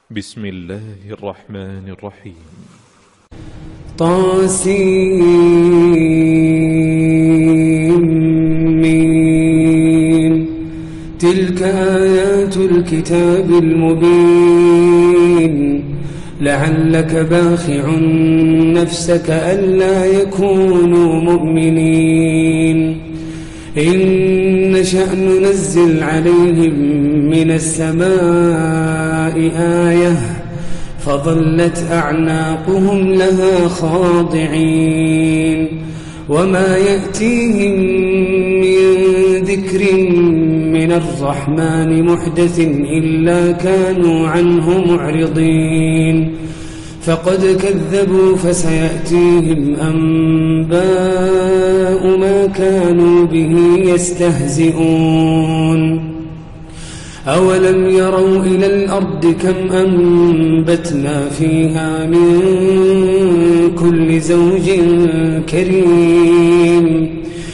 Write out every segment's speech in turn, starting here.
بسم الله الرحمن الرحيم. طاسين. تلك آيات الكتاب المبين لعلك باخع نفسك ألا يكونوا مؤمنين. إن نشأ ننزل عليهم من السماء آية فظلت أعناقهم لها خاضعين وما يأتيهم من ذكر من الرحمن محدث إلا كانوا عنه معرضين. فقد كذبوا فسيأتيهم أنباء ما كانوا به يستهزئون. أولم يروا إلى الأرض كم أنبتنا فيها من كل زوج كريم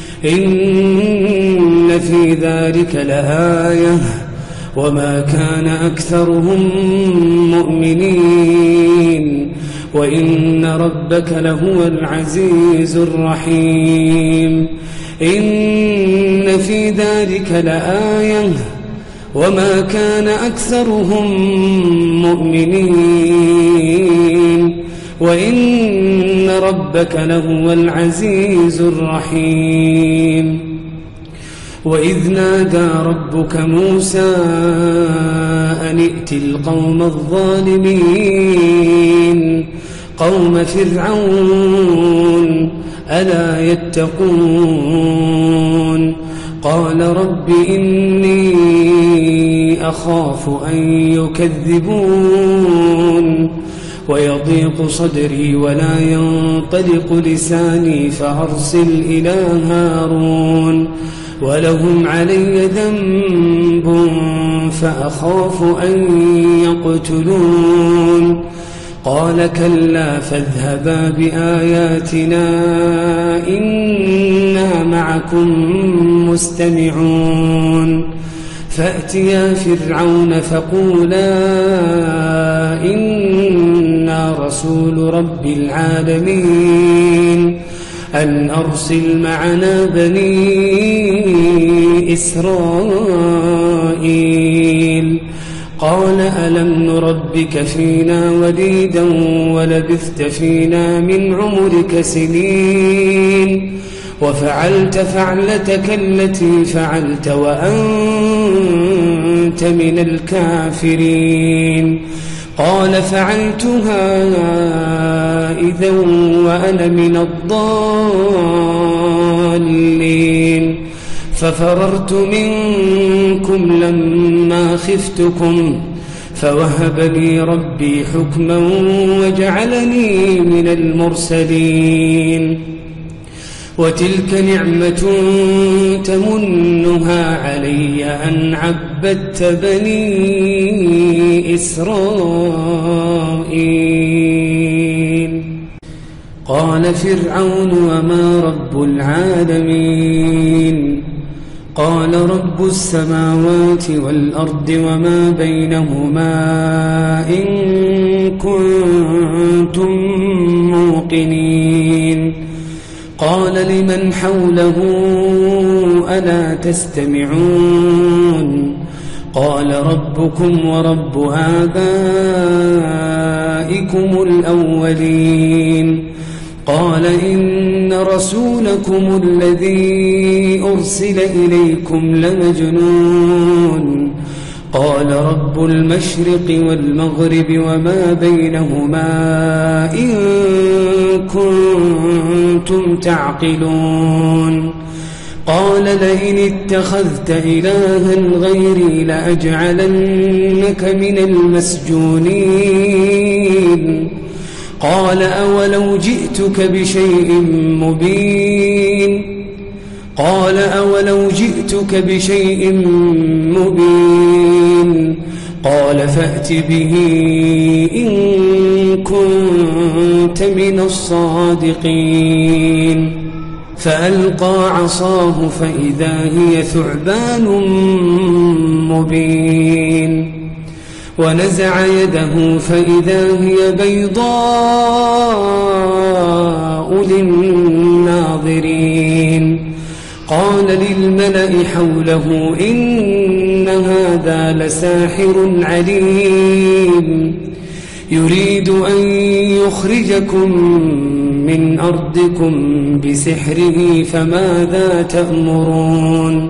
إن في ذلك لآية وما كان أكثرهم مؤمنين وإن ربك لهو العزيز الرحيم. إن في ذلك لآية وما كان أكثرهم مؤمنين وإن ربك لهو العزيز الرحيم. وإذ نادى ربك موسى أن ائت القوم الظالمين قوم فرعون ألا يتقون. قال رب إني أخاف أن يكذبون ويضيق صدري ولا ينطلق لساني فأرسل إلى هارون ولهم علي ذنب فأخاف أن يقتلون. قال كلا فاذهبا بآياتنا إنا معكم مستمعون. فأتيا فرعون فقولا إنا رسول رب العالمين أن أرسل معنا بني إسرائيل. قال ألم نربك فينا وليدا ولبثت فينا من عمرك سنين وفعلت فعلتك التي فعلت وأنت من الكافرين. قال فعلتها إذا وأنا من الضالين ففررت منكم لما خفتكم فوهب لي ربي حكما وجعلني من المرسلين. وتلك نعمة تمنها علي أن عبدت بني إسرائيل. قال فرعون وما رب العالمين؟ قال رب السماوات والأرض وما بينهما إن كنتم موقنين. قال لمن حوله ألا تستمعون؟ قال ربكم ورب آبائكم الأولين. قال إن رسولكم الذي أرسل إليكم لمجنون. قال رب المشرق والمغرب وما بينهما إن كنتم تعقلون. قال لئن اتخذت إلها غيري لأجعلنك من المسجونين. قال أولو جئتك بشيء مبين؟ قال أولو جئتك بشيء مبين؟ قال فأت به إن كنت من الصادقين. فألقى عصاه فإذا هي ثعبان مبين. ونزع يده فإذا هي بيضاء للناظرين. قال للملأ حوله إن هذا لساحر عليم يريد أن يخرجكم من أرضكم بسحره فماذا تأمرون؟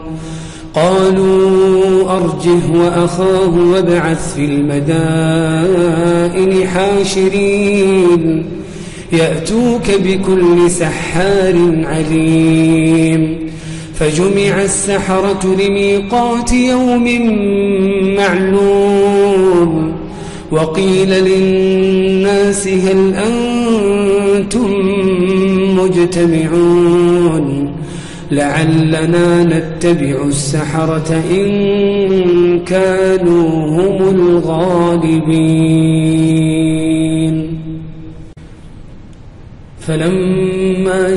قالوا أرجه وأخاه وابعث في المدائن حاشرين يأتوك بكل سحار عليم. فجمع السحرة لميقات يوم معلوم وقيل للناس هل أنتم مجتمعون لعلنا نتبع السحرة إن كانوا هم الغالبين. فلما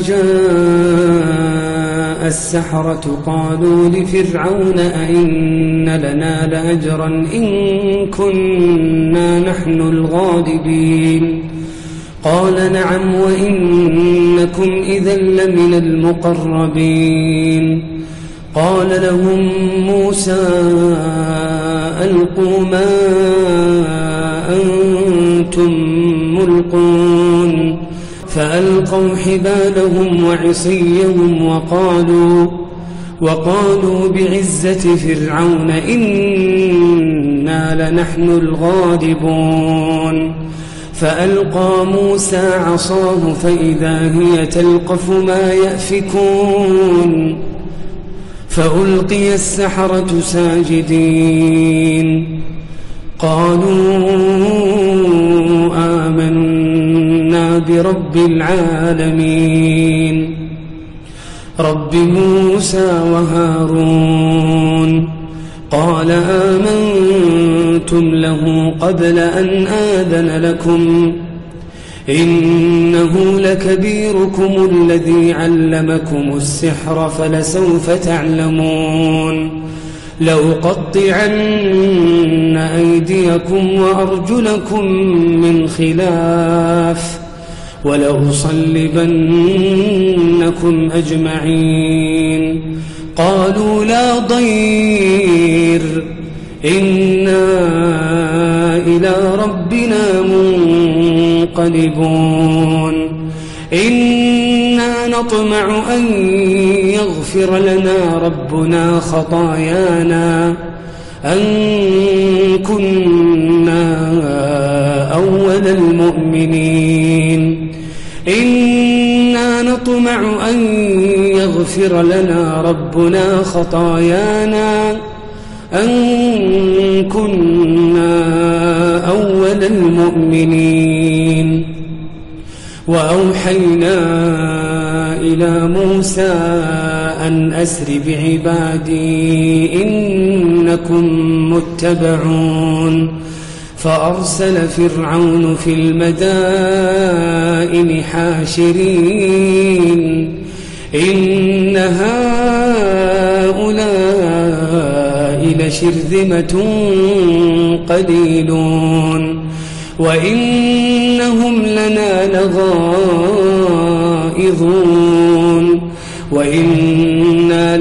جاء السحرة قالوا لفرعون أئن لنا لأجرا إن كنا نحن الغالبين؟ قال نعم وإنكم إذا لمن المقربين. قال لهم موسى ألقوا ما أنتم ملقون فألقوا حبالهم وعصيهم وقالوا بعزة فرعون إنا لنحن الغالبون. فألقى موسى عصاه فإذا هي تلقف ما يأفكون فألقي السحرة ساجدين قالوا آمنا برب العالمين رب موسى وهارون. قال آمنتم له قبل أن آذن لكم إنه لكبيركم الذي علمكم السحر فلسوف تعلمون لأقطعن أيديكم وأرجلكم من خلاف ولأصلبنكم أجمعين. قالوا لا ضير إنا إلى ربنا منقلبون إنا نطمع أن يغفر لنا ربنا خطايانا أن كنا أول المؤمنين إنا نطمع أن يغفر لنا ربنا خطايانا أن كنا أول المؤمنين. وأوحينا إلى موسى أن أسر بعبادي إنكم متبعون. فأرسل فرعون في المدائن حاشرين إن هؤلاء لشرذمة قليلون وإنهم لنا لغائظون وإنا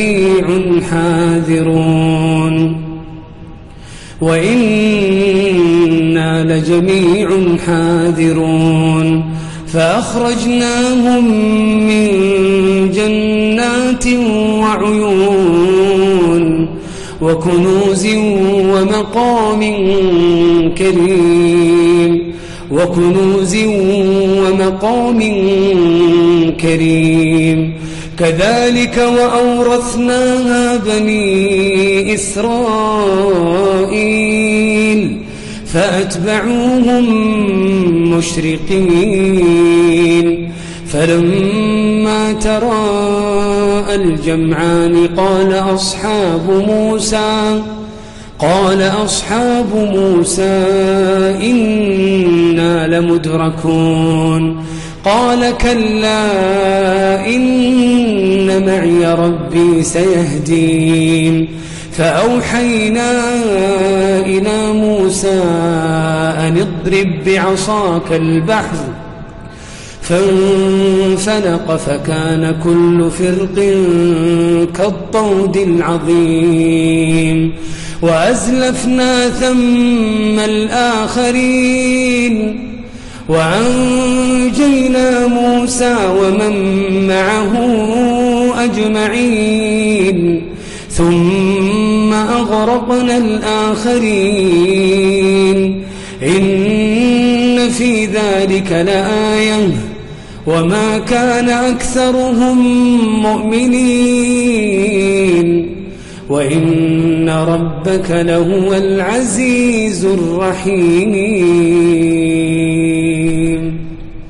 لجميع حاذرون. فأخرجناهم من جنات وعيون وكنوز ومقام كريم كذلك وأورثناها بني إسرائيل فأتبعوهم مشرقين. فلما تراءى الجمعان قال أصحاب موسى إنا لمدركون. قال كلا إن معي ربي سيهدين. فأوحينا إلى موسى أن اضرب بعصاك البحر فانفلق فكان كل فرق كالطود العظيم وأزلفنا ثم الآخرين وأنجينا موسى ومن معه أجمعين ثم أغرقنا الآخرين إن في ذلك لآية وما كان أكثرهم مؤمنين وإن ربك لهو العزيز الرحيم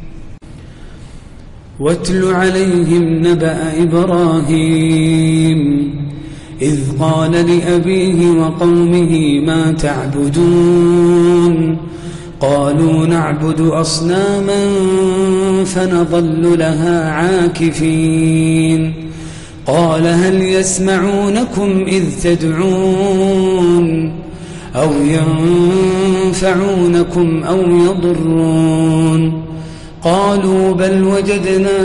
واتل عليهم نبأ إبراهيم إذ قال لأبيه وقومه ما تعبدون قالوا نعبد أصناما فنظل لها عاكفين قال هل يسمعونكم إذ تدعون أو ينفعونكم أو يضرون قالوا بل وجدنا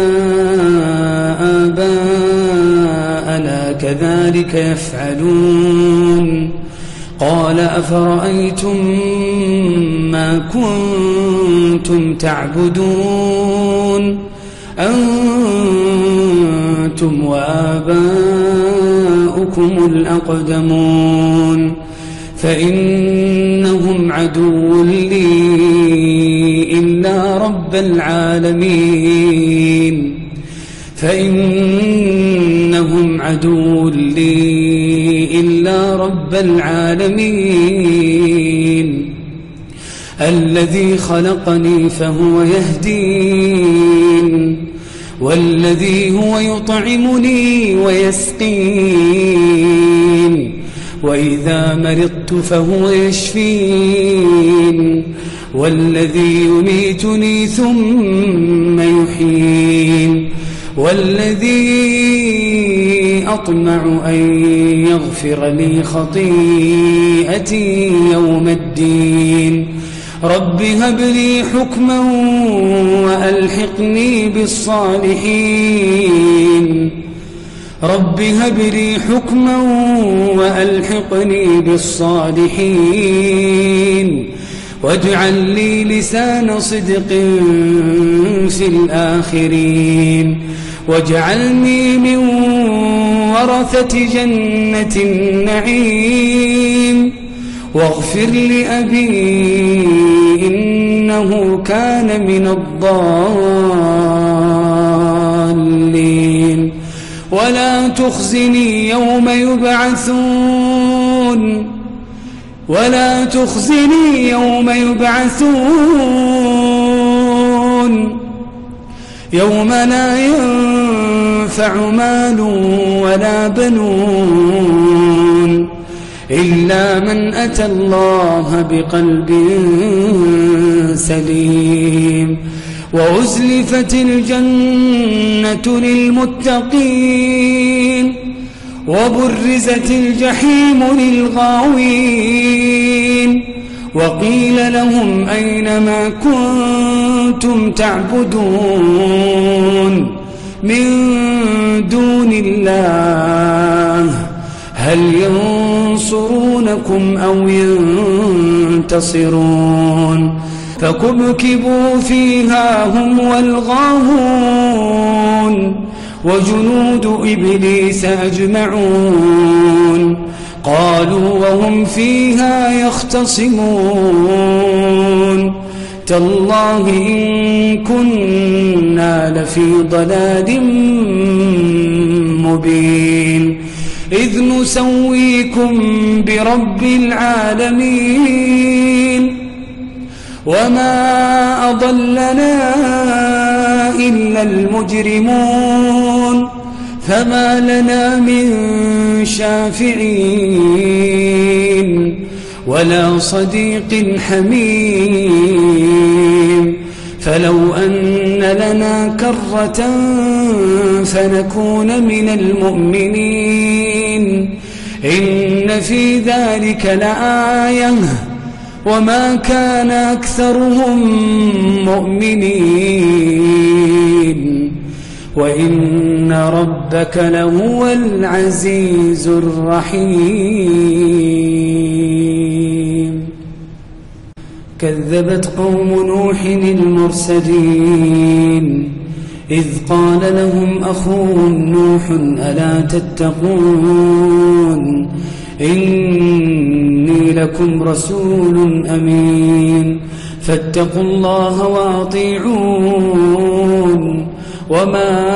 آباءنا كذلك يفعلون قال أفرأيتم ما كنتم تعبدون أنتم وآباؤكم الأقدمون فإنهم عدو لي إلا رب العالمين فإنهم عدو لي إلا رب العالمين الذي خلقني فهو يهدين والذي هو يطعمني ويسقين وإذا مرضت فهو يشفين والذي يميتني ثم يحيين والذي أطمع أن يغفر لي خطيئتي يوم الدين رب هب لي حكما وألحقني بالصالحين رب هب لي حكما وألحقني بالصالحين واجعل لي لسان صدق في الآخرين واجعلني من ورثة جنة النعيم واغفر لأبي إنه كان من الضالين ولا تخزني يوم يبعثون يوم لا ينفع مال ولا بنون إلا من أتى الله بقلب سليم وأزلفت الجنة للمتقين وبرزت الجحيم للغاوين وقيل لهم أين ما كنتم تعبدون من دون الله هل ينصرونكم أو ينتصرون فكبكبوا فيها هم والغاوون وجنود إبليس أجمعون قالوا وهم فيها يختصمون تالله إن كنا لفي ضلال مبين إذ نسويكم برب العالمين وما أضلنا إلا المجرمون فما لنا من شافعين ولا صديق حميم فلو أن لنا كرة فنكون من المؤمنين إن في ذلك لآية وما كان أكثرهم مؤمنين وإن ربك لهو العزيز الرحيم. كذبت قوم نوح المرسلين إذ قال لهم أخوهم نوح ألا تتقون إني لكم رسول أمين فاتقوا الله وأطيعون وما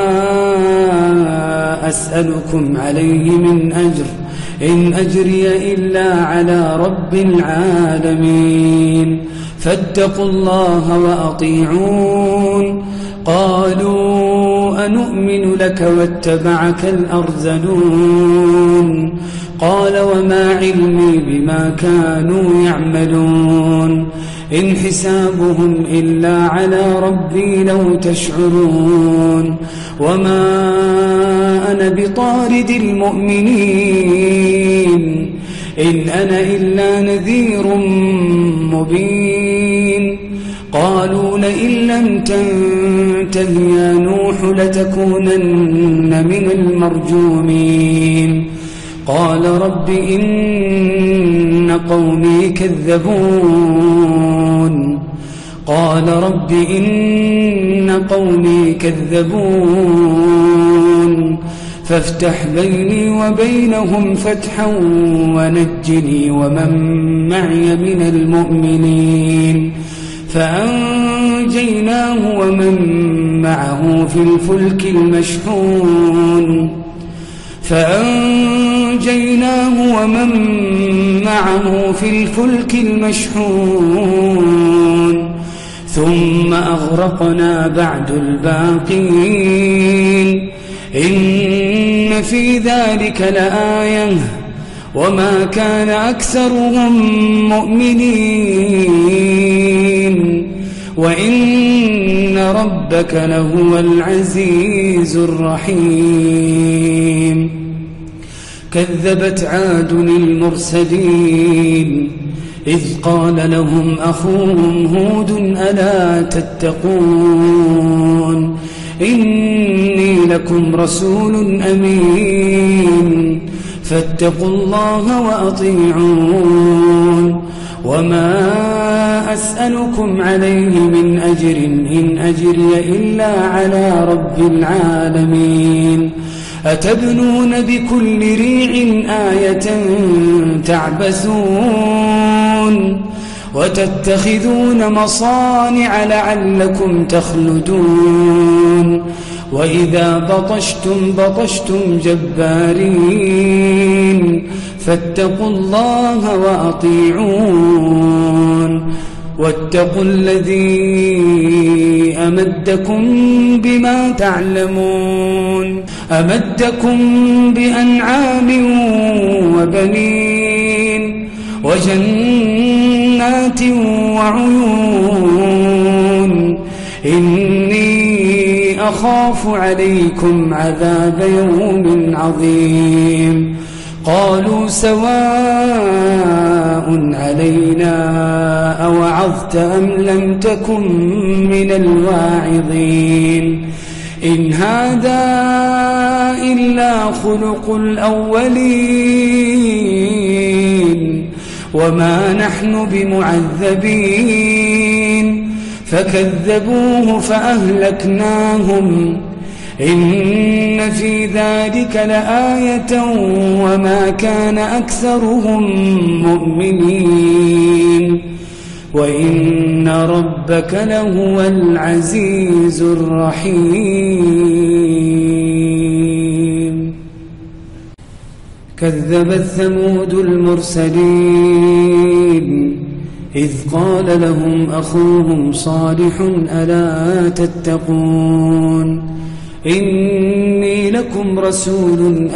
أسألكم عليه من أجر إن أجري إلا على رب العالمين فاتقوا الله وأطيعون. قالوا أنؤمن لك واتبعك الأرذلون قال وما علمي بما كانوا يعملون إن حسابهم إلا على ربي لو تشعرون وما أنا بطارد المؤمنين إن أنا إلا نذير مبين. قالوا لئن لم تنته يا نوح لتكونن من المرجومين قال رب إن قومي كذبون فافتح بيني وبينهم فتحا ونجني ومن معي من المؤمنين فأنجيناه ومن معه في الفلك المشحون ثم أغرقنا بعد الباقين إن في ذلك لآية وما كان أكثرهم مؤمنين وإن ربك لهو العزيز الرحيم. كذبت عاد المرسلين إذ قال لهم أخوهم هود ألا تتقون إني لكم رسول أمين فاتقوا الله وأطيعون وما أسألكم عليه من أجر إن أجري إلا على رب العالمين أتبنون بكل ريع آية تعبثون وتتخذون مصانع لعلكم تخلدون وإذا بطشتم جبارين فاتقوا الله وأطيعون واتقوا الذي أمدكم بما تعلمون أمدكم بأنعام وبنين وجنات وعيون إني أخاف عليكم عذاب يوم عظيم. قالوا سواء علينا أوعظت أم لم تكن من الواعظين إن هذا إلا خلق الأولين وما نحن بمعذبين فكذبوه فأهلكناهم إن في ذلك لآية وما كان أكثرهم مؤمنين وإن ربك لهو العزيز الرحيم. كذبت ثمود المرسلين إذ قال لهم أخوهم صالح ألا تتقون إني لكم رسول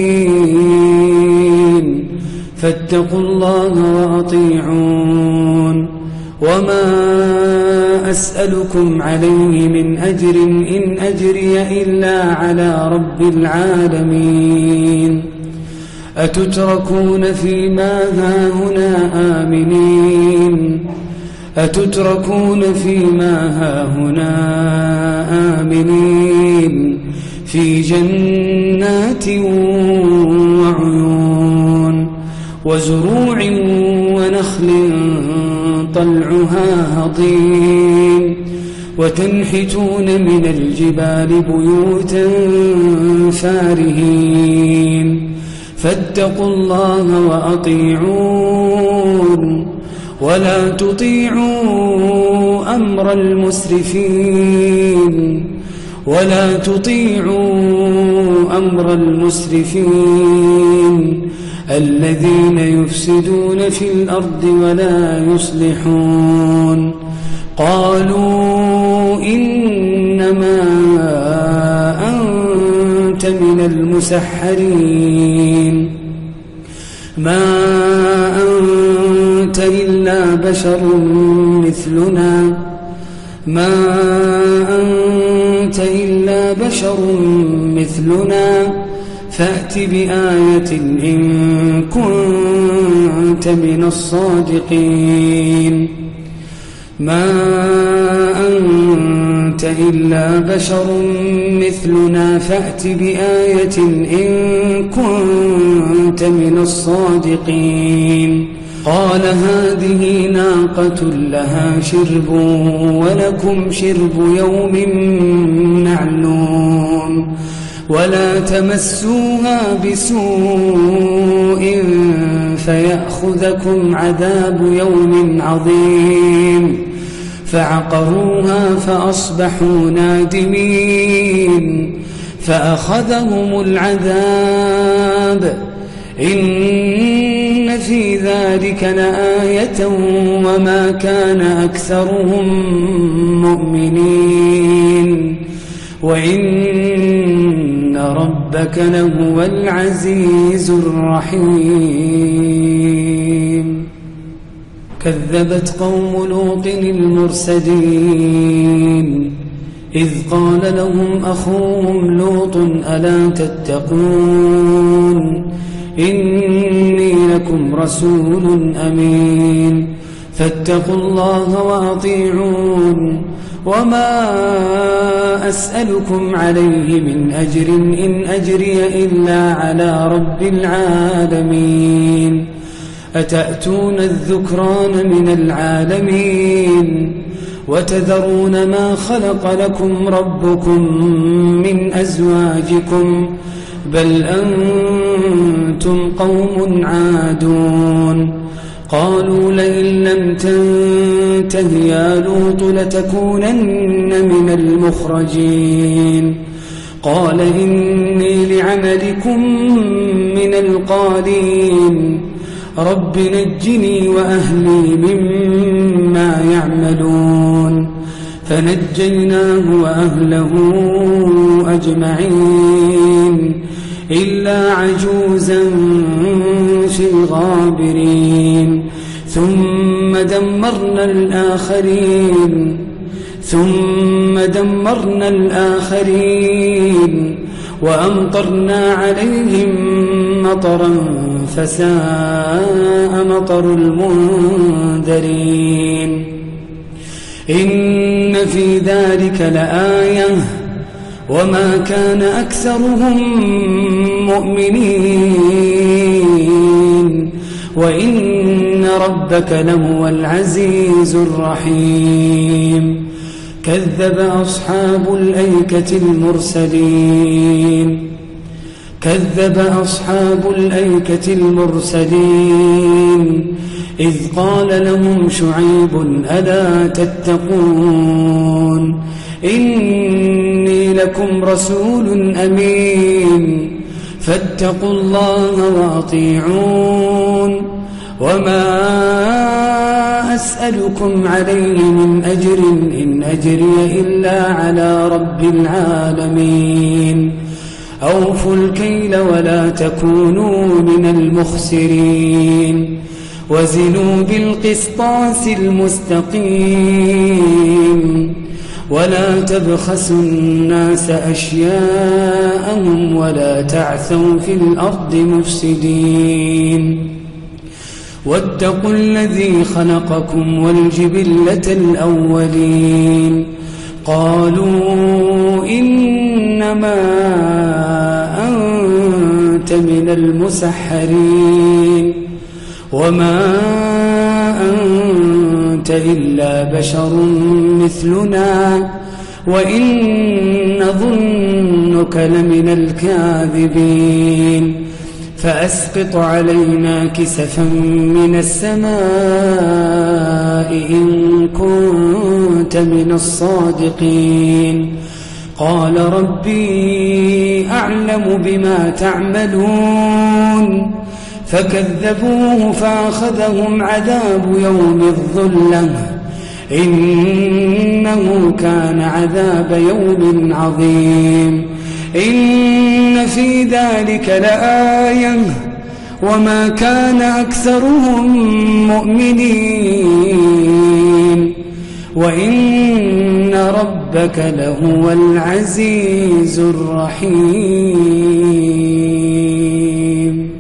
أمين فاتقوا الله وأطيعون وما أسألكم عليه من أجر إن أجري إلا على رب العالمين أتتركون فيما هاهنا آمنين أتتركون فيما هاهنا آمنين في جنات وعيون وزروع ونخل طلعها هضيم وتنحتون من الجبال بيوتا فارهين فاتقوا الله وأطيعون ولا تطيعوا أمر المسرفين الذين يفسدون في الأرض ولا يصلحون قالوا إنما أنت من المسحرين ما أنت إلا بشر مثلنا فأت بآية إن كنت من الصادقين ما أنت إلا بشر مثلنا فأت بآية إن كنت من الصادقين قال هذه ناقة لها شرب ولكم شرب يوم معلوم ولا تمسوها بسوء فيأخذكم عذاب يوم عظيم فعقروها فأصبحوا نادمين فأخذهم العذاب إن في ذلك لآية وما كان أكثرهم مؤمنين وإن ربك لهو العزيز الرحيم كذبت قوم لوط المرسلين إذ قال لهم أخوهم لوط ألا تتقون إني لكم رسول أمين فاتقوا الله وأطيعون وما أسألكم عليه من أجر إن أجري إلا على رب العالمين أتأتون الذكران من العالمين وتذرون ما خلق لكم ربكم من أزواجكم بل أنتم قوم عادون قالوا لئن لم تنته يا لوط لتكونن من المخرجين قال إني لعملكم من القالين رب نجني وأهلي مما يعملون فنجيناه وأهله أجمعين إلا عجوزا في الغابرين ثم دمرنا الآخرين وأمطرنا عليهم مطرا فساء مطر المنذرين إن في ذلك لآية وما كان أكثرهم مؤمنين وإن ربك لهو العزيز الرحيم كذب أصحاب الأيكة المرسلين إذ قال لهم شعيب ألا تتقون إني لكم رسول أمين فاتقوا الله وأطيعون وما أسألكم عليه من أجر إن أجري إلا على رب العالمين أوفوا الكيل ولا تكونوا من المخسرين وزنوا بالقسطاس المستقيم ولا تبخسوا الناس أشياءهم ولا تعثوا في الأرض مفسدين واتقوا الذي خلقكم والجبلة الأولين قالوا إنما أنت من المسحرين وما أنت إلا بشر مثلنا وإن نظنك لمن الكاذبين فأسقط علينا كسفا من السماء إن كنت من الصادقين قال ربي أعلم بما تعملون فكذبوه فأخذهم عذاب يوم الظلة إنه كان عذاب يوم عظيم إن في ذلك لآية وما كان أكثرهم مؤمنين وإن ربك لهو العزيز الرحيم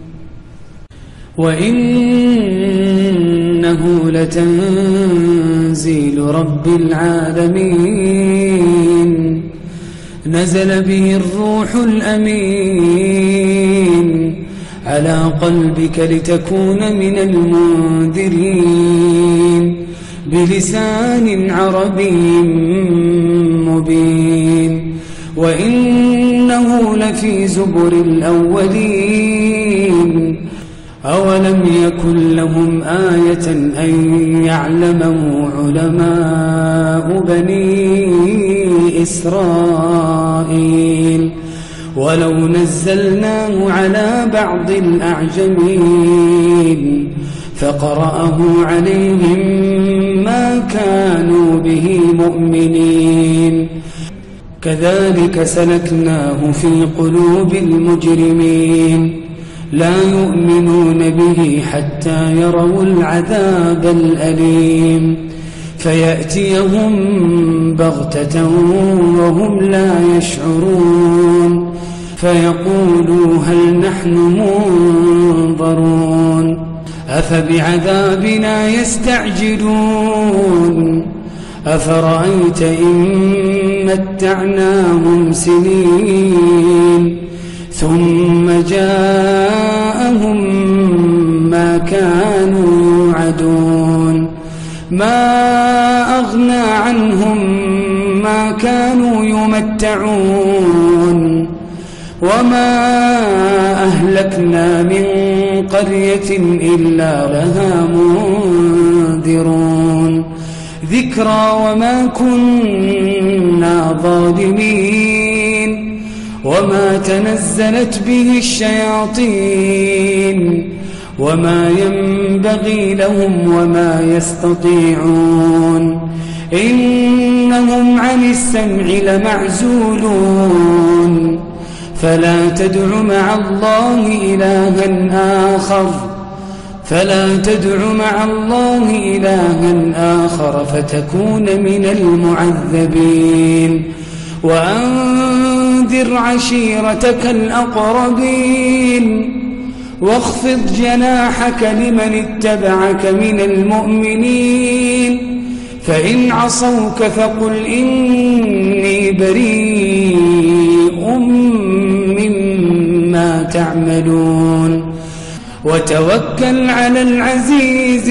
وإنه لتنزيل رب العالمين نزل به الروح الأمين على قلبك لتكون من المنذرين بلسان عربي مبين وإنه لفي زبر الأولين أولم يكن لهم آية أن يعلمه علماء بني إسرائيل ولو نزلناه على بعض الأعجمين فقرأه عليهم ما كانوا به مؤمنين كذلك سلكناه في قلوب المجرمين لا يؤمنون به حتى يروا العذاب الأليم فيأتيهم بغتة وهم لا يشعرون فيقولوا هل نحن منظرون أفبعذابنا يستعجلون أفرأيت إن متعناهم سنين ثم جاءهم ما كانوا يوعدون ما أغنى عنهم ما كانوا يمتعون وما أهلكنا من قرية إلا لها منذرون ذكرى وما كنا ظالمين وما تنزلت به الشياطين وما ينبغي لهم وما يستطيعون إنهم عن السمع لمعزولون فلا تدع مع الله إلها آخر فتكون من المعذبين وأنذر عشيرتك الأقربين واخفض جناحك لمن اتبعك من المؤمنين فإن عصوك فقل إني بريء مما تعملون وتوكل على العزيز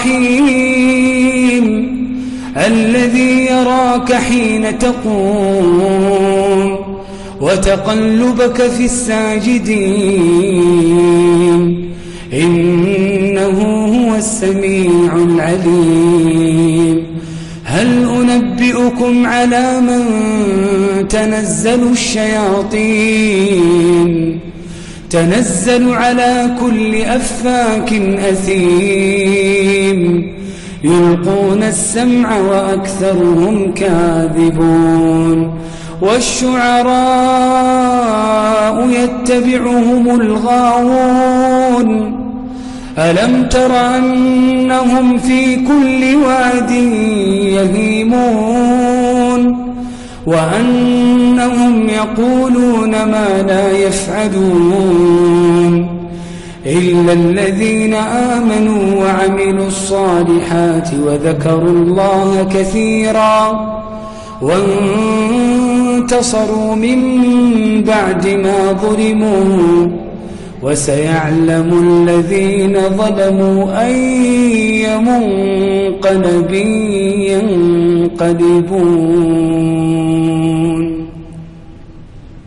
الرحيم الذي يراك حين تقوم وتقلبك في الساجدين إنه هو السميع العليم هل أنبئكم على من تنزل الشياطين تنزل على كل أفاك أثيم يلقون السمع وأكثرهم كاذبون والشعراء يتبعهم الغاوون ألم تر أنهم في كل واد يهيمون وأنهم يقولون ما لا يفعلون إلا الذين آمنوا وعملوا الصالحات وذكروا الله كثيرا وانتصروا من بعد ما ظلموا وسيعلم الذين ظلموا أي منقلب ينقلبون.